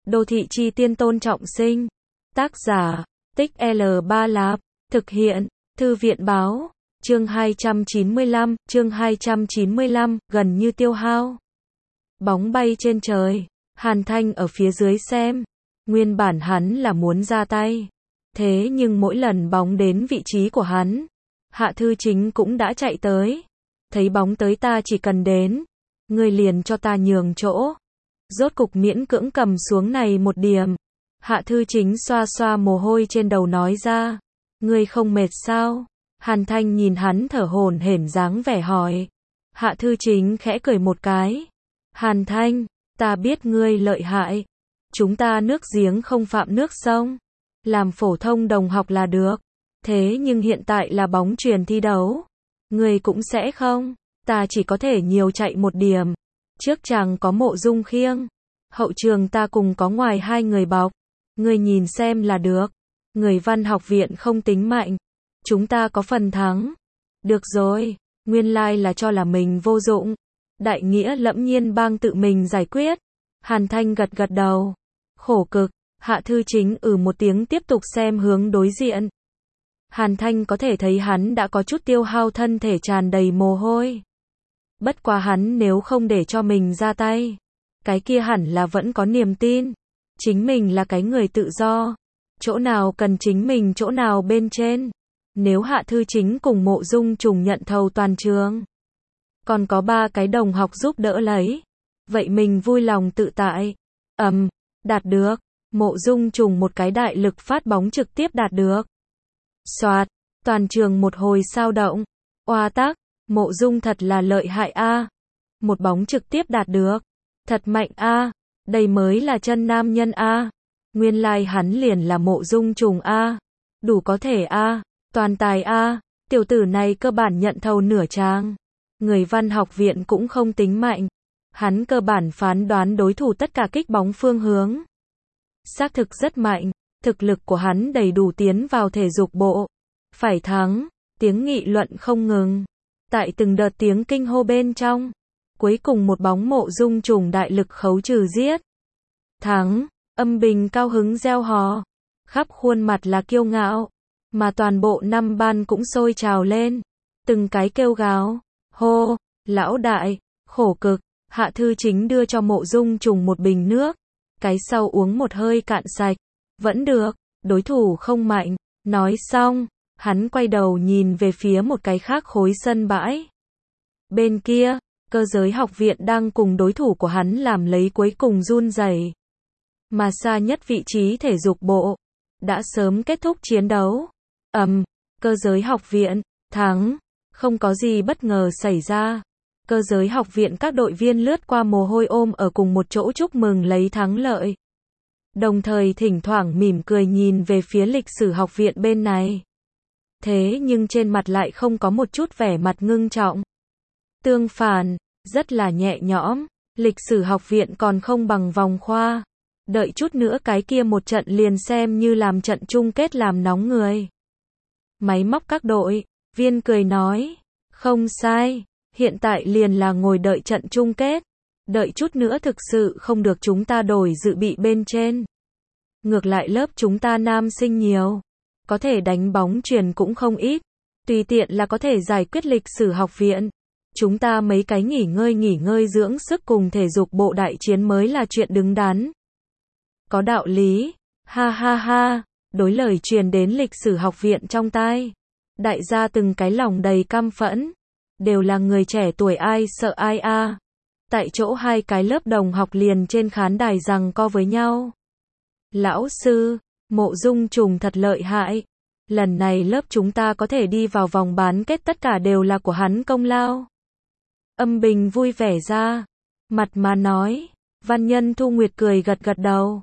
Đô thị chi tiên Tôn Trọng Sinh. Tác giả, Tích L3 Lạp. Thực hiện, Thư viện báo. Chương 295, gần như tiêu hao. Bóng bay trên trời. Hàn Thanh ở phía dưới xem. Nguyên bản hắn là muốn ra tay. Thế nhưng mỗi lần bóng đến vị trí của hắn, Hạ Thư Chính cũng đã chạy tới. Thấy bóng tới ta chỉ cần đến, ngươi liền cho ta nhường chỗ. Rốt cục miễn cưỡng cầm xuống này một điểm. Hạ Thư Chính xoa xoa mồ hôi trên đầu nói ra. Ngươi không mệt sao? Hàn Thanh nhìn hắn thở hổn hển dáng vẻ hỏi. Hạ Thư Chính khẽ cười một cái. Hàn Thanh, ta biết ngươi lợi hại. Chúng ta nước giếng không phạm nước sông. Làm phổ thông đồng học là được. Thế nhưng hiện tại là bóng chuyền thi đấu. Ngươi cũng sẽ không. Ta chỉ có thể nhiều chạy một điểm. Trước chàng có Mộ Dung Khiêng. Hậu trường ta cùng có ngoài hai người bọc. Ngươi nhìn xem là được. Người Văn học viện không tính mạnh. Chúng ta có phần thắng. Được rồi. Nguyên lai là cho là mình vô dụng. Đại nghĩa lẫm nhiên bang tự mình giải quyết. Hàn Thanh gật gật đầu. Khổ cực. Hạ Thư Chính một tiếng tiếp tục xem hướng đối diện. Hàn Thanh có thể thấy hắn đã có chút tiêu hao, thân thể tràn đầy mồ hôi. Bất quá hắn nếu không để cho mình ra tay, cái kia hẳn là vẫn có niềm tin. Chính mình là cái người tự do. Chỗ nào cần chính mình chỗ nào bên trên. Nếu Hạ Thư Chính cùng Mộ Dung Trùng nhận thầu toàn trường, còn có 3 cái đồng học giúp đỡ lấy, vậy mình vui lòng tự tại. Đạt được. Mộ Dung Trùng một cái đại lực phát bóng trực tiếp đạt được. Soạt, toàn trường một hồi sao động. Oa tắc, Mộ Dung thật là lợi hại a. Một bóng trực tiếp đạt được. Thật mạnh a. Đây mới là chân nam nhân a. Nguyên lai hắn liền là Mộ Dung Trùng a. Đủ có thể a. Toàn tài a. Tiểu tử này cơ bản nhận thầu nửa trang. Người Văn học viện cũng không tính mạnh. Hắn cơ bản phán đoán đối thủ tất cả kích bóng phương hướng. Xác thực rất mạnh. Thực lực của hắn đầy đủ tiến vào thể dục bộ. Phải thắng. Tiếng nghị luận không ngừng. Tại từng đợt tiếng kinh hô bên trong, cuối cùng một bóng Mộ Dung Trùng đại lực khấu trừ giết. Thắng. Âm Bình cao hứng reo hò. Khắp khuôn mặt là kiêu ngạo. Mà toàn bộ năm ban cũng sôi trào lên. Từng cái kêu gào. Hô. Lão đại. Khổ cực. Hạ Thư Chính đưa cho Mộ Dung Trùng một bình nước. Cái sau uống một hơi cạn sạch. Vẫn được. Đối thủ không mạnh. Nói xong, hắn quay đầu nhìn về phía một cái khác khối sân bãi. Bên kia, Cơ Giới Học viện đang cùng đối thủ của hắn làm lấy cuối cùng run rẩy. Mà xa nhất vị trí thể dục bộ, đã sớm kết thúc chiến đấu. Cơ Giới Học viện, thắng. Không có gì bất ngờ xảy ra. Cơ Giới Học viện các đội viên lướt qua mồ hôi ôm ở cùng một chỗ chúc mừng lấy thắng lợi. Đồng thời thỉnh thoảng mỉm cười nhìn về phía Lịch sử học viện bên này. Thế nhưng trên mặt lại không có một chút vẻ mặt ngưng trọng. Tương phản, rất là nhẹ nhõm. Lịch sử học viện còn không bằng vòng khoa. Đợi chút nữa cái kia một trận liền xem như làm trận chung kết làm nóng người. Máy móc các đội viên cười nói. Không sai. Hiện tại liền là ngồi đợi trận chung kết. Đợi chút nữa thực sự không được chúng ta đổi dự bị bên trên. Ngược lại lớp chúng ta nam sinh nhiều. Có thể đánh bóng chuyền cũng không ít. Tùy tiện là có thể giải quyết lịch sử học viện. Chúng ta mấy cái nghỉ ngơi dưỡng sức cùng thể dục bộ đại chiến mới là chuyện đứng đắn. Có đạo lý. Ha ha ha. Đối lời truyền đến lịch sử học viện trong tai. Đại gia từng cái lòng đầy căm phẫn. Đều là người trẻ tuổi ai sợ ai a. Tại chỗ hai cái lớp đồng học liền trên khán đài giằng co với nhau. Lão sư, Mộ Dung Trùng thật lợi hại. Lần này lớp chúng ta có thể đi vào vòng bán kết tất cả đều là của hắn công lao. Âm Bình vui vẻ ra. Mặt mà nói. Văn nhân Thu Nguyệt cười gật gật đầu.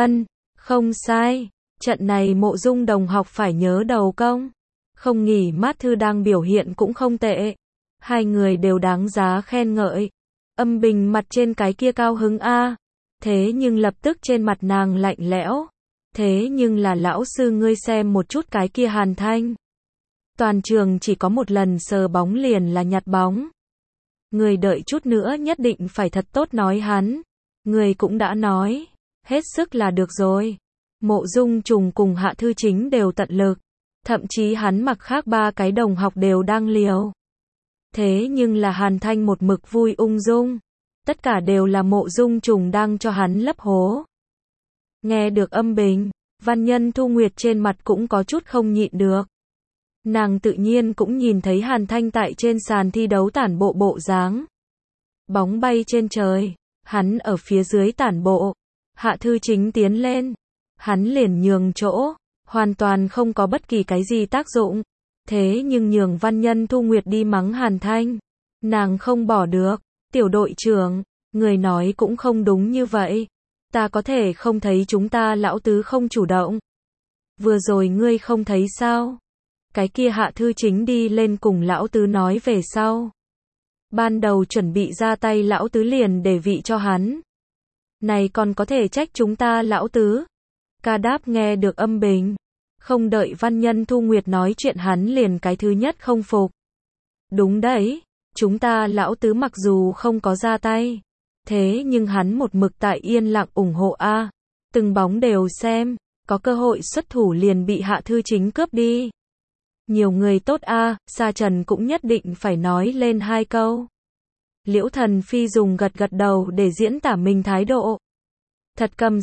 Không sai. Trận này Mộ Dung đồng học phải nhớ đầu công. Không nghỉ mát thư đang biểu hiện cũng không tệ. Hai người đều đáng giá khen ngợi. Âm Bình mặt trên cái kia cao hứng a. Thế nhưng lập tức trên mặt nàng lạnh lẽo. Thế nhưng là lão sư ngươi xem một chút cái kia Hàn Thanh. Toàn trường chỉ có một lần sờ bóng liền là nhặt bóng. Người đợi chút nữa nhất định phải thật tốt nói hắn. Người cũng đã nói. hết sức là được rồi. Mộ Dung Trùng cùng Hạ Thư Chính đều tận lực, thậm chí hắn mặc khác ba cái đồng học đều đang liều. Thế nhưng là Hàn Thanh một mực vui ung dung, tất cả đều là Mộ Dung Trùng đang cho hắn lấp hố. Nghe được âm bình, Văn Nhân Thu Nguyệt trên mặt cũng có chút không nhịn được. Nàng tự nhiên cũng nhìn thấy Hàn Thanh tại trên sàn thi đấu tản bộ bộ dáng. Bóng bay trên trời, hắn ở phía dưới tản bộ. Hạ Thư Chính tiến lên, hắn liền nhường chỗ, hoàn toàn không có bất kỳ cái gì tác dụng. Thế nhưng nhường Văn Nhân Thu Nguyệt đi mắng Hàn Thanh, nàng không bỏ được. Tiểu đội trưởng, người nói cũng không đúng như vậy. Ta có thể không thấy chúng ta lão tứ không chủ động. Vừa rồi ngươi không thấy sao? Cái kia Hạ Thư Chính đi lên cùng lão tứ nói về sau. Ban đầu chuẩn bị ra tay lão tứ liền để vị cho hắn. Này còn có thể trách chúng ta lão tứ? Ca Đáp nghe được âm bình. Không đợi Văn Nhân Thu Nguyệt nói chuyện hắn liền cái thứ nhất không phục. Đúng đấy, chúng ta lão tứ mặc dù không có ra tay. Thế nhưng hắn một mực tại yên lặng ủng hộ a. Từng bóng đều xem, có cơ hội xuất thủ liền bị Hạ Thư Chính cướp đi. Nhiều người tốt a, Sa Trần cũng nhất định phải nói lên hai câu. Liễu Thần Phi dùng gật gật đầu để diễn tả mình thái độ. Thật cầm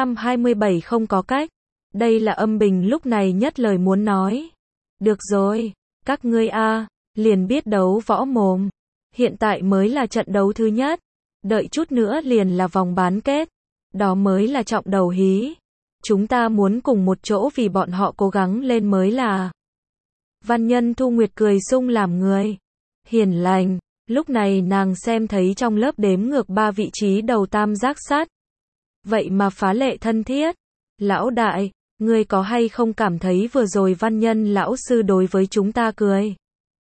627 không có cách. Đây là âm bình lúc này nhất lời muốn nói. Được rồi, các ngươi a, liền biết đấu võ mồm. Hiện tại mới là trận đấu thứ nhất. Đợi chút nữa liền là vòng bán kết. Đó mới là trọng đầu hí. Chúng ta muốn cùng một chỗ vì bọn họ cố gắng lên mới là. Văn Nhân Thu Nguyệt cười sung làm người hiền lành. Lúc này nàng xem thấy trong lớp đếm ngược 3 vị trí đầu tam giác sắt. Vậy mà phá lệ thân thiết. Lão đại, ngươi có hay không cảm thấy vừa rồi Văn Nhân lão sư đối với chúng ta cười?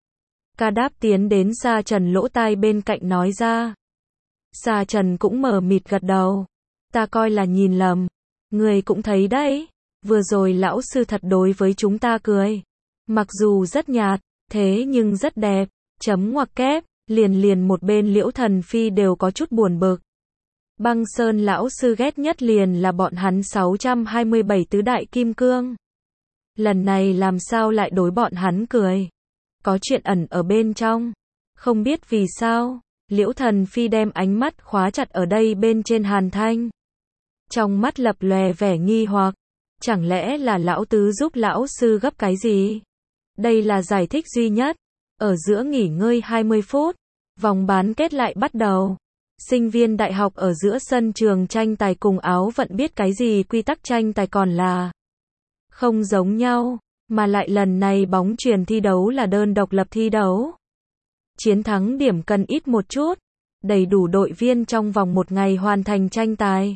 Ca Đáp tiến đến Sa Trần lỗ tai bên cạnh nói ra. Sa Trần cũng mờ mịt gật đầu. Ta coi là nhìn lầm. Ngươi cũng thấy đấy. Vừa rồi lão sư thật đối với chúng ta cười. Mặc dù rất nhạt, thế nhưng rất đẹp. Chấm ngoặc kép, liền một bên Liễu Thần Phi đều có chút buồn bực. Băng Sơn lão sư ghét nhất liền là bọn hắn 627 tứ đại kim cương. Lần này làm sao lại đối bọn hắn cười? Có chuyện ẩn ở bên trong. Không biết vì sao, Liễu Thần Phi đem ánh mắt khóa chặt ở đây bên trên Hàn Thanh. Trong mắt lập lòe vẻ nghi hoặc. Chẳng lẽ là lão tứ giúp lão sư gấp cái gì? Đây là giải thích duy nhất. Ở giữa nghỉ ngơi 20 phút, vòng bán kết lại bắt đầu. Sinh viên đại học ở giữa sân trường tranh tài cùng áo vận biết cái gì quy tắc tranh tài còn là không giống nhau, mà lại lần này bóng chuyền thi đấu là đơn độc lập thi đấu. Chiến thắng điểm cần ít một chút, đầy đủ đội viên trong vòng một ngày hoàn thành tranh tài.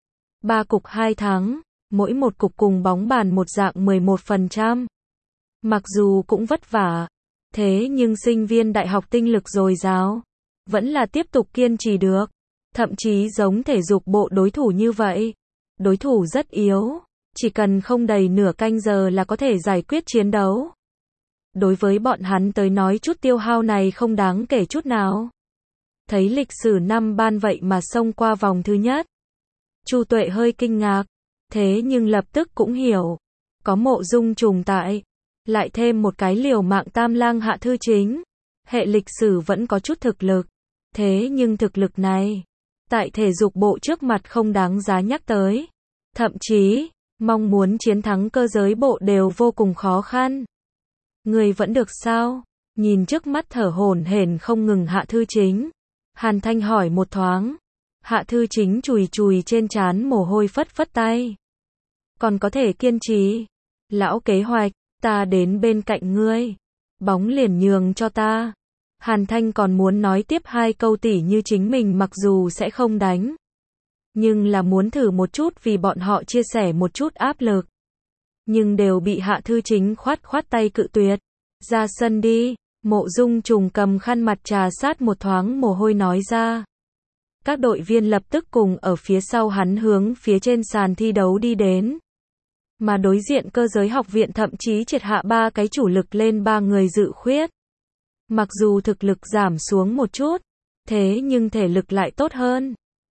3 cục 2 thắng, mỗi một cục cùng bóng bàn một dạng 11%. Mặc dù cũng vất vả, thế nhưng sinh viên đại học tinh lực dồi dào, vẫn là tiếp tục kiên trì được. Thậm chí giống thể dục bộ đối thủ như vậy. Đối thủ rất yếu, chỉ cần không đầy nửa canh giờ là có thể giải quyết chiến đấu. Đối với bọn hắn tới nói chút tiêu hao này không đáng kể chút nào. Thấy lịch sử năm ban vậy mà xông qua vòng thứ nhất. Chu Tuệ hơi kinh ngạc, thế nhưng lập tức cũng hiểu. Có Mộ Dung Trùng tại, lại thêm một cái liều mạng tam lang Hạ Thư Chính. Hệ lịch sử vẫn có chút thực lực. Thế nhưng thực lực này, tại thể dục bộ trước mặt không đáng giá nhắc tới. Thậm chí, mong muốn chiến thắng cơ giới bộ đều vô cùng khó khăn. Người vẫn được sao? Nhìn trước mắt thở hổn hển không ngừng Hạ Thư Chính. Hàn Thanh hỏi một thoáng. Hạ Thư Chính chùi chùi trên trán mồ hôi phất phất tay. Còn có thể kiên trì. Lão kế hoạch, ta đến bên cạnh ngươi. Bóng liền nhường cho ta. Hàn Thanh còn muốn nói tiếp 2 câu tỉ như chính mình mặc dù sẽ không đánh. Nhưng là muốn thử một chút vì bọn họ chia sẻ một chút áp lực. Nhưng đều bị Hạ Thư Chính khoát tay cự tuyệt. Ra sân đi, Mộ Dung Trùng cầm khăn mặt trà sát một thoáng mồ hôi nói ra. Các đội viên lập tức cùng ở phía sau hắn hướng phía trên sàn thi đấu đi đến. Mà đối diện cơ giới học viện thậm chí triệt hạ 3 cái chủ lực lên 3 người dự khuyết. Mặc dù thực lực giảm xuống một chút, thế nhưng thể lực lại tốt hơn.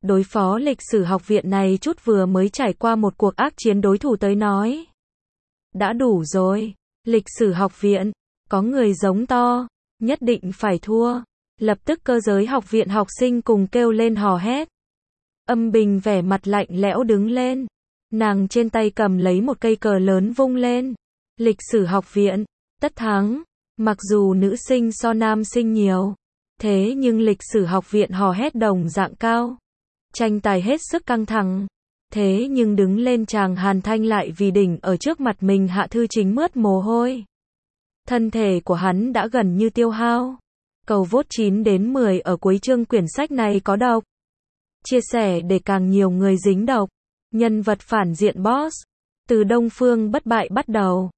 đối phó lịch sử học viện này chút vừa mới trải qua một cuộc ác chiến đối thủ tới nói. Đã đủ rồi, lịch sử học viện, có người giống to, nhất định phải thua. Lập tức cơ giới học viện học sinh cùng kêu lên hò hét. Âm Bình vẻ mặt lạnh lẽo đứng lên. Nàng trên tay cầm lấy một cây cờ lớn vung lên. Lịch sử học viện, tất thắng. Mặc dù nữ sinh so nam sinh nhiều, thế nhưng lịch sử học viện hò hét đồng dạng cao. Tranh tài hết sức căng thẳng. Thế nhưng đứng lên chàng Hàn Thanh lại vì đỉnh ở trước mặt mình Hạ Thư Chính mướt mồ hôi. Thân thể của hắn đã gần như tiêu hao. Cầu vote 9 đến 10 ở cuối chương quyển sách này có độc. Chia sẻ để càng nhiều người dính độc. Nhân vật phản diện boss. Từ Đông Phương bất bại bắt đầu.